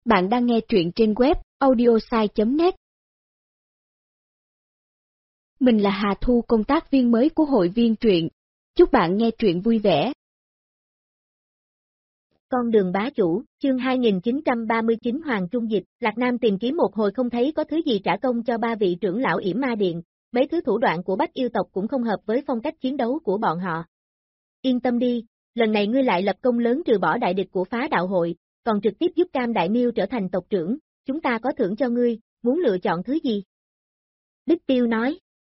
Bạn đang nghe truyện trên web audiosai.net. Mình là Hà Thu, công tác viên mới của hội viên truyện. Chúc bạn nghe truyện vui vẻ. Con đường bá chủ, chương 2939 Hoàng Trung Dịch. Lạc Nam tìm kiếm một hồi không thấy có thứ gì trả công cho ba vị trưởng lão Yểm Ma Điện, mấy thứ thủ đoạn của Bách yêu tộc cũng không hợp với phong cách chiến đấu của bọn họ. Yên tâm đi, lần này ngươi lại lập công lớn trừ bỏ đại địch của phá đạo hội, còn trực tiếp giúp Cam Đại Miêu trở thành tộc trưởng, chúng ta có thưởng cho ngươi, muốn lựa chọn thứ gì? Bích Tiêu nói.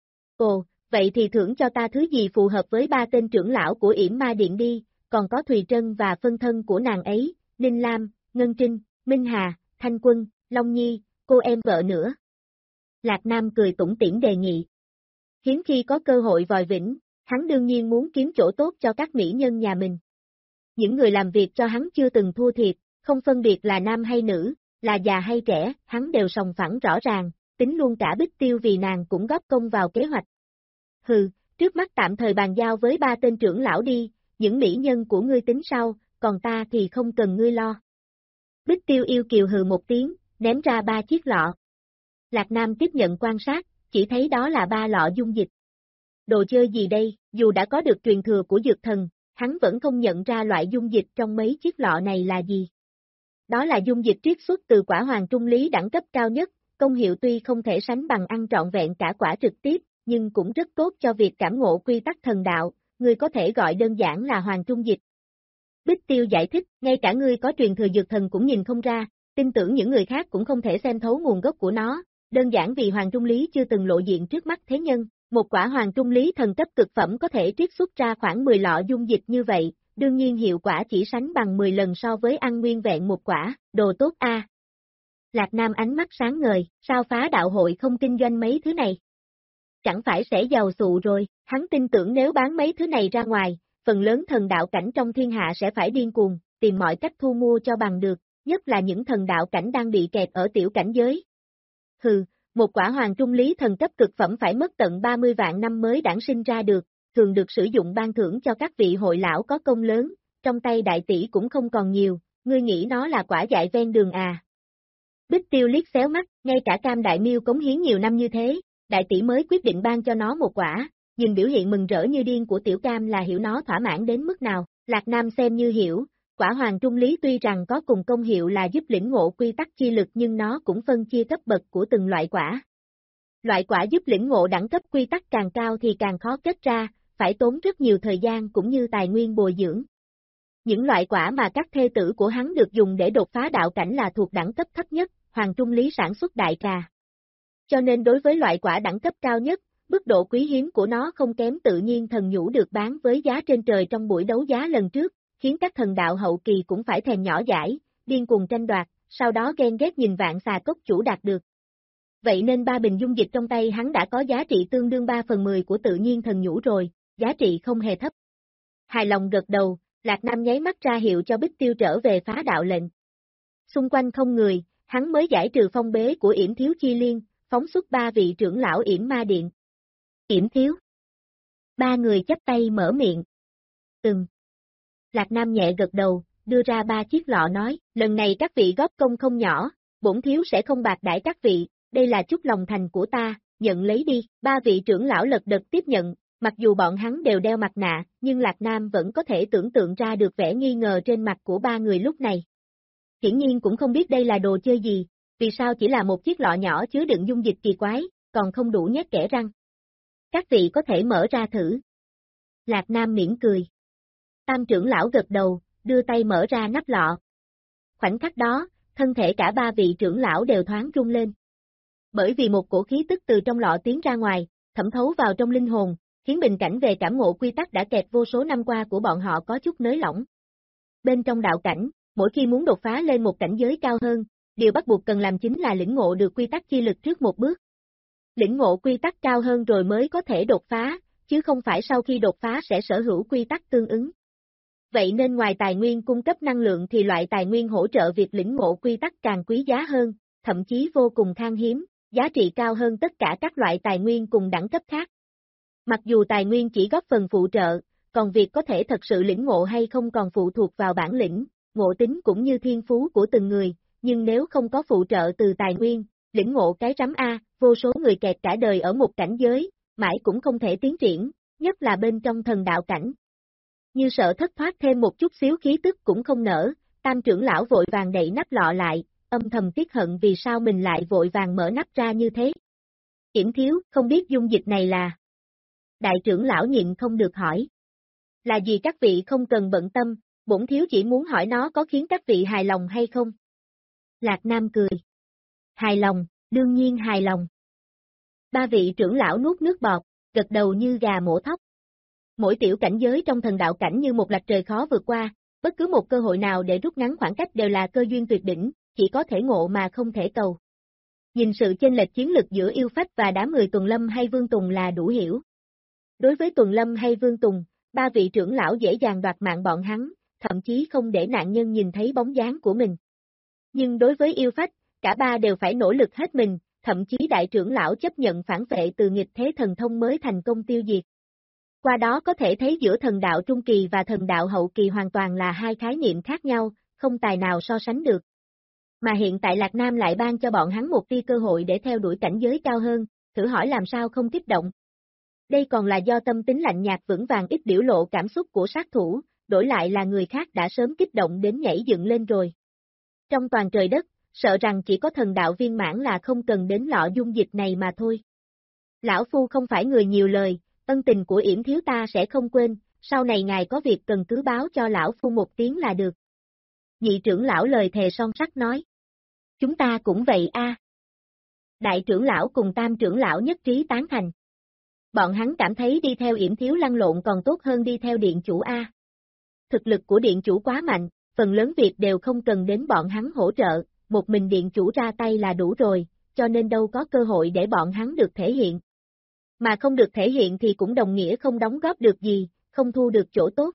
Ồ, vậy thì thưởng cho ta thứ gì phù hợp với ba tên trưởng lão của Yểm Ma Điện đi, còn có Thùy Trân và phân thân của nàng ấy, Ninh Lam, Ngân Trinh, Minh Hà, Thanh Quân, Long Nhi, cô em vợ nữa. Lạc Nam cười tủm tỉm đề nghị. Hiếm khi có cơ hội vòi vĩnh, hắn đương nhiên muốn kiếm chỗ tốt cho các mỹ nhân nhà mình. Những người làm việc cho hắn chưa từng thua thiệt, không phân biệt là nam hay nữ, là già hay trẻ, hắn đều sòng phẳng rõ ràng, tính luôn cả Bích Tiêu vì nàng cũng góp công vào kế hoạch. Hừ, trước mắt tạm thời bàn giao với ba tên trưởng lão đi, những mỹ nhân của ngươi tính sau, còn ta thì không cần ngươi lo. Bích Tiêu yêu kiều hừ một tiếng, ném ra ba chiếc lọ. Lạc Nam tiếp nhận quan sát, chỉ thấy đó là ba lọ dung dịch. Đồ chơi gì đây, dù đã có được truyền thừa của dược thần, hắn vẫn không nhận ra loại dung dịch trong mấy chiếc lọ này là gì. Đó là dung dịch triết xuất từ quả hoàng trung lý đẳng cấp cao nhất, công hiệu tuy không thể sánh bằng ăn trọn vẹn cả quả trực tiếp, nhưng cũng rất tốt cho việc cảm ngộ quy tắc thần đạo, ngươi có thể gọi đơn giản là hoàng trung dịch. Bích Tiêu giải thích, ngay cả ngươi có truyền thừa dược thần cũng nhìn không ra, tin tưởng những người khác cũng không thể xem thấu nguồn gốc của nó, đơn giản vì hoàng trung lý chưa từng lộ diện trước mắt thế nhân. Một quả hoàng trung lý thần cấp cực phẩm có thể triết xuất ra khoảng 10 lọ dung dịch như vậy, đương nhiên hiệu quả chỉ sánh bằng 10 lần so với ăn nguyên vẹn một quả, đồ tốt a. Lạc Nam ánh mắt sáng ngời, sao phá đạo hội không kinh doanh mấy thứ này? Chẳng phải sẽ giàu sụ rồi, hắn tin tưởng nếu bán mấy thứ này ra ngoài, phần lớn thần đạo cảnh trong thiên hạ sẽ phải điên cuồng, tìm mọi cách thu mua cho bằng được, nhất là những thần đạo cảnh đang bị kẹt ở tiểu cảnh giới. Hừ. Một quả hoàng trung lý thần cấp cực phẩm phải mất tận 30 vạn năm mới đản sinh ra được, thường được sử dụng ban thưởng cho các vị hội lão có công lớn, trong tay đại tỷ cũng không còn nhiều, ngươi nghĩ nó là quả dại ven đường à. Bích Tiêu liếc xéo mắt, ngay cả Cam Đại Miêu cống hiến nhiều năm như thế, đại tỷ mới quyết định ban cho nó một quả, nhìn biểu hiện mừng rỡ như điên của tiểu Cam là hiểu nó thỏa mãn đến mức nào, Lạc Nam xem như hiểu. Quả hoàng trung lý tuy rằng có cùng công hiệu là giúp lĩnh ngộ quy tắc chi lực nhưng nó cũng phân chia cấp bậc của từng loại quả. Loại quả giúp lĩnh ngộ đẳng cấp quy tắc càng cao thì càng khó kết ra, phải tốn rất nhiều thời gian cũng như tài nguyên bồi dưỡng. Những loại quả mà các thê tử của hắn được dùng để đột phá đạo cảnh là thuộc đẳng cấp thấp nhất, hoàng trung lý sản xuất đại trà. Cho nên đối với loại quả đẳng cấp cao nhất, mức độ quý hiếm của nó không kém tự nhiên thần nhũ được bán với giá trên trời trong buổi đấu giá lần trước, khiến các thần đạo hậu kỳ cũng phải thèm nhỏ dãi, điên cuồng tranh đoạt, sau đó ghen ghét nhìn vạn xà cốc chủ đạt được. Vậy nên ba bình dung dịch trong tay hắn đã có giá trị tương đương 3/10 của tự nhiên thần nhũ rồi, giá trị không hề thấp. Hài lòng gật đầu, Lạc Nam nháy mắt ra hiệu cho Bích Tiêu trở về phá đạo lệnh. Xung quanh không người, hắn mới giải trừ phong bế của Yểm Thiếu Chi Liên, phóng xuất ba vị trưởng lão Yểm Ma Điện. Yểm Thiếu. Ba người chắp tay mở miệng. Lạc Nam nhẹ gật đầu, đưa ra ba chiếc lọ nói, lần này các vị góp công không nhỏ, bổn thiếu sẽ không bạc đãi các vị, đây là chút lòng thành của ta, nhận lấy đi, ba vị trưởng lão lật đật tiếp nhận, mặc dù bọn hắn đều đeo mặt nạ, nhưng Lạc Nam vẫn có thể tưởng tượng ra được vẻ nghi ngờ trên mặt của ba người lúc này. Hiển nhiên cũng không biết đây là đồ chơi gì, vì sao chỉ là một chiếc lọ nhỏ chứa đựng dung dịch kỳ quái, còn không đủ nhét kẽ răng. Các vị có thể mở ra thử. Lạc Nam mỉm cười. Tam trưởng lão gật đầu, đưa tay mở ra nắp lọ. Khoảnh khắc đó, thân thể cả ba vị trưởng lão đều thoáng rung lên. Bởi vì một cổ khí tức từ trong lọ tiến ra ngoài, thẩm thấu vào trong linh hồn, khiến bình cảnh về cảm ngộ quy tắc đã kẹt vô số năm qua của bọn họ có chút nới lỏng. Bên trong đạo cảnh, mỗi khi muốn đột phá lên một cảnh giới cao hơn, điều bắt buộc cần làm chính là lĩnh ngộ được quy tắc chi lực trước một bước. Lĩnh ngộ quy tắc cao hơn rồi mới có thể đột phá, chứ không phải sau khi đột phá sẽ sở hữu quy tắc tương ứng. Vậy nên ngoài tài nguyên cung cấp năng lượng thì loại tài nguyên hỗ trợ việc lĩnh ngộ quy tắc càng quý giá hơn, thậm chí vô cùng khan hiếm, giá trị cao hơn tất cả các loại tài nguyên cùng đẳng cấp khác. Mặc dù tài nguyên chỉ góp phần phụ trợ, còn việc có thể thật sự lĩnh ngộ hay không còn phụ thuộc vào bản lĩnh, ngộ tính cũng như thiên phú của từng người, nhưng nếu không có phụ trợ từ tài nguyên, lĩnh ngộ cái rắm A, vô số người kẹt cả đời ở một cảnh giới, mãi cũng không thể tiến triển, nhất là bên trong thần đạo cảnh. Như sợ thất thoát thêm một chút xíu khí tức cũng không nỡ, Tam trưởng lão vội vàng đậy nắp lọ lại, âm thầm tiếc hận vì sao mình lại vội vàng mở nắp ra như thế. Yểm thiếu, không biết dung dịch này là... Đại trưởng lão nhịn không được hỏi. Là gì các vị không cần bận tâm, bổn thiếu chỉ muốn hỏi nó có khiến các vị hài lòng hay không? Lạc Nam cười. Hài lòng, đương nhiên hài lòng. Ba vị trưởng lão nuốt nước bọt, gật đầu như gà mổ thóc. Mỗi tiểu cảnh giới trong thần đạo cảnh như một lạch trời khó vượt qua, bất cứ một cơ hội nào để rút ngắn khoảng cách đều là cơ duyên tuyệt đỉnh, chỉ có thể ngộ mà không thể cầu. Nhìn sự chênh lệch chiến lực giữa yêu phách và đám người Tuần Lâm hay Vương Tùng là đủ hiểu. Đối với Tuần Lâm hay Vương Tùng, ba vị trưởng lão dễ dàng đoạt mạng bọn hắn, thậm chí không để nạn nhân nhìn thấy bóng dáng của mình. Nhưng đối với yêu phách, cả ba đều phải nỗ lực hết mình, thậm chí đại trưởng lão chấp nhận phản vệ từ nghịch thế thần thông mới thành công tiêu diệt. Qua đó có thể thấy giữa thần đạo trung kỳ và thần đạo hậu kỳ hoàn toàn là hai khái niệm khác nhau, không tài nào so sánh được. Mà hiện tại Lạc Nam lại ban cho bọn hắn một tia cơ hội để theo đuổi cảnh giới cao hơn, thử hỏi làm sao không kích động. Đây còn là do tâm tính lạnh nhạt vững vàng ít biểu lộ cảm xúc của sát thủ, đổi lại là người khác đã sớm kích động đến nhảy dựng lên rồi. Trong toàn trời đất, sợ rằng chỉ có thần đạo viên mãn là không cần đến lọ dung dịch này mà thôi. Lão Phu không phải người nhiều lời, ân tình của Yểm thiếu ta sẽ không quên, sau này ngài có việc cần cứ báo cho Lão Phu một tiếng là được. Nhị trưởng lão lời thề son sắt nói. Chúng ta cũng vậy a. Đại trưởng lão cùng tam trưởng lão nhất trí tán thành. Bọn hắn cảm thấy đi theo Yểm thiếu lăn lộn còn tốt hơn đi theo điện chủ a. Thực lực của điện chủ quá mạnh, phần lớn việc đều không cần đến bọn hắn hỗ trợ, một mình điện chủ ra tay là đủ rồi, cho nên đâu có cơ hội để bọn hắn được thể hiện. Mà không được thể hiện thì cũng đồng nghĩa không đóng góp được gì, không thu được chỗ tốt.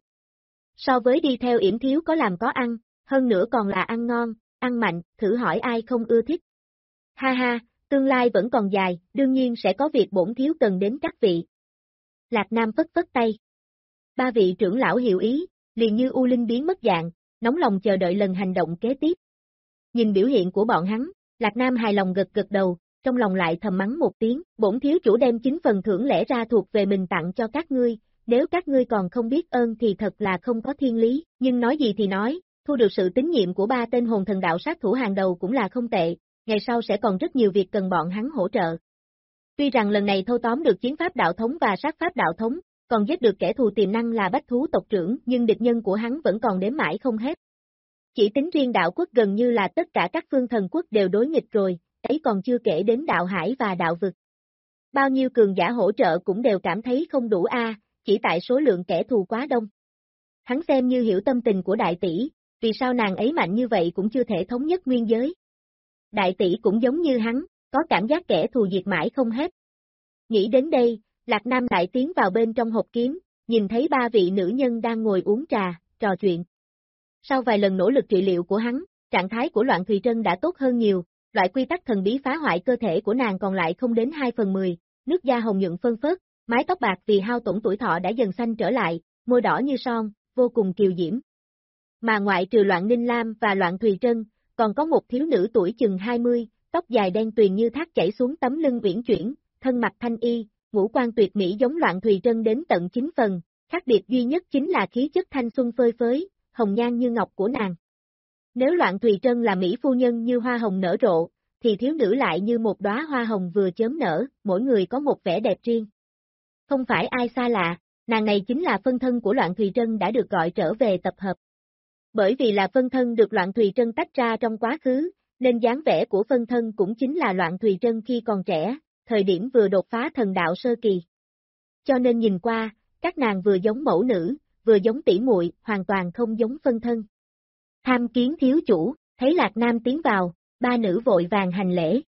So với đi theo Yểm thiếu có làm có ăn, hơn nữa còn là ăn ngon, ăn mạnh, thử hỏi ai không ưa thích. Ha ha, tương lai vẫn còn dài, đương nhiên sẽ có việc bổn thiếu cần đến các vị. Lạc Nam phất phất tay. Ba vị trưởng lão hiểu ý, liền như U Linh biến mất dạng, nóng lòng chờ đợi lần hành động kế tiếp. Nhìn biểu hiện của bọn hắn, Lạc Nam hài lòng gật gật đầu, trong lòng lại thầm mắng một tiếng, bổn thiếu chủ đem 9 phần thưởng lẽ ra thuộc về mình tặng cho các ngươi, nếu các ngươi còn không biết ơn thì thật là không có thiên lý, nhưng nói gì thì nói, thu được sự tín nhiệm của ba tên hồn thần đạo sát thủ hàng đầu cũng là không tệ, ngày sau sẽ còn rất nhiều việc cần bọn hắn hỗ trợ. Tuy rằng lần này thâu tóm được chiến pháp đạo thống và sát pháp đạo thống, còn giết được kẻ thù tiềm năng là bách thú tộc trưởng nhưng địch nhân của hắn vẫn còn đếm mãi không hết. Chỉ tính riêng đạo quốc gần như là tất cả các phương thần quốc đều đối nghịch rồi, ấy còn chưa kể đến đạo hải và đạo vực. Bao nhiêu cường giả hỗ trợ cũng đều cảm thấy không đủ chỉ tại số lượng kẻ thù quá đông. Hắn xem như hiểu tâm tình của đại tỷ, vì sao nàng ấy mạnh như vậy cũng chưa thể thống nhất nguyên giới. Đại tỷ cũng giống như hắn, có cảm giác kẻ thù diệt mãi không hết. Nghĩ đến đây, Lạc Nam lại tiến vào bên trong hộp kiếm, nhìn thấy ba vị nữ nhân đang ngồi uống trà, trò chuyện. Sau vài lần nỗ lực trị liệu của hắn, trạng thái của Loạn Thùy Trân đã tốt hơn nhiều, loại quy tắc thần bí phá hoại cơ thể của nàng còn lại không đến 2/10, nước da hồng nhuận phân phớt, mái tóc bạc vì hao tổn tuổi thọ đã dần xanh trở lại, môi đỏ như son, vô cùng kiều diễm. Mà ngoại trừ Loạn Ninh Lam và Loạn Thùy Trân, còn có một thiếu nữ tuổi chừng 20, tóc dài đen tuyền như thác chảy xuống tấm lưng uyển chuyển, thân mặc thanh y, ngũ quan tuyệt mỹ giống Loạn Thùy Trân đến tận 9 phần, khác biệt duy nhất chính là khí chất thanh xuân phơi phới, hồng nhan như ngọc của nàng. Nếu Loạn Thùy Trân là mỹ phu nhân như hoa hồng nở rộ, thì thiếu nữ lại như một đóa hoa hồng vừa chớm nở, mỗi người có một vẻ đẹp riêng. Không phải ai xa lạ, nàng này chính là phân thân của Loạn Thùy Trân đã được gọi trở về tập hợp. Bởi vì là phân thân được Loạn Thùy Trân tách ra trong quá khứ, nên dáng vẻ của phân thân cũng chính là Loạn Thùy Trân khi còn trẻ, thời điểm vừa đột phá thần đạo sơ kỳ. Cho nên nhìn qua, các nàng vừa giống mẫu nữ, vừa giống tỷ muội, hoàn toàn không giống phân thân. Tham kiến thiếu chủ, thấy Lạc Nam tiến vào, ba nữ vội vàng hành lễ.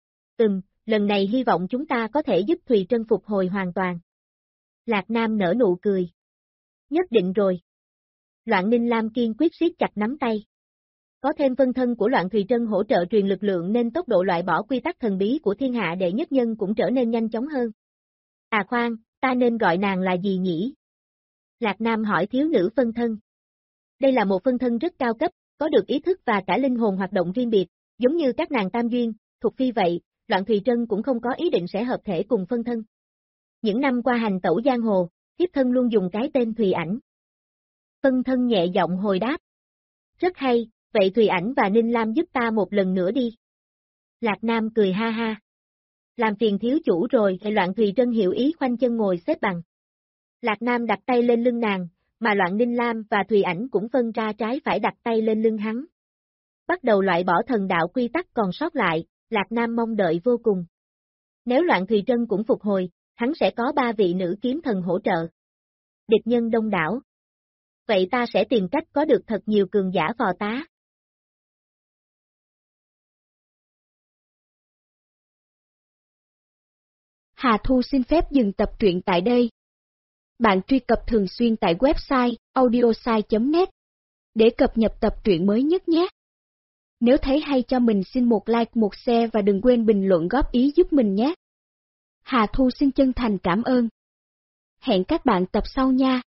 Lần này hy vọng chúng ta có thể giúp Thùy Trân phục hồi hoàn toàn. Lạc Nam nở nụ cười. Nhất định rồi. Loạn Ninh Lam kiên quyết siết chặt nắm tay. Có thêm phân thân của Loạn Thùy Trân hỗ trợ truyền lực lượng nên tốc độ loại bỏ quy tắc thần bí của thiên hạ đệ nhất nhân cũng trở nên nhanh chóng hơn. À khoan, ta nên gọi nàng là gì nhỉ? Lạc Nam hỏi thiếu nữ phân thân. Đây là một phân thân rất cao cấp, có được ý thức và cả linh hồn hoạt động riêng biệt, Giống như các nàng Tam Duyên, Thục Phi vậy, Loạn Thùy Trân cũng không có ý định sẽ hợp thể cùng phân thân. Những năm qua hành tẩu giang hồ, thiếp thân luôn dùng cái tên Thùy Ảnh. Phân thân nhẹ giọng hồi đáp. Rất hay, vậy Thùy Ảnh và Ninh Lam giúp ta một lần nữa đi. Lạc Nam cười ha ha. Làm phiền thiếu chủ rồi, Loạn Thùy Trân hiểu ý khoanh chân ngồi xếp bằng. Lạc Nam đặt tay lên lưng nàng, mà Loạn Ninh Lam và Thùy Ảnh cũng phân ra trái phải đặt tay lên lưng hắn. Bắt đầu loại bỏ thần đạo quy tắc còn sót lại, Lạc Nam mong đợi vô cùng. Nếu Loạn Thùy Trân cũng phục hồi, hắn sẽ có 3 vị nữ kiếm thần hỗ trợ. Địch nhân đông đảo. Vậy ta sẽ tìm cách có được thật nhiều cường giả phò tá. Hà Thu xin phép dừng tập truyện tại đây. Bạn truy cập thường xuyên tại website audiosai.net để cập nhật tập truyện mới nhất nhé. Nếu thấy hay cho mình xin một like, một share và đừng quên bình luận góp ý giúp mình nhé. Hà Thu xin chân thành cảm ơn. Hẹn các bạn tập sau nha.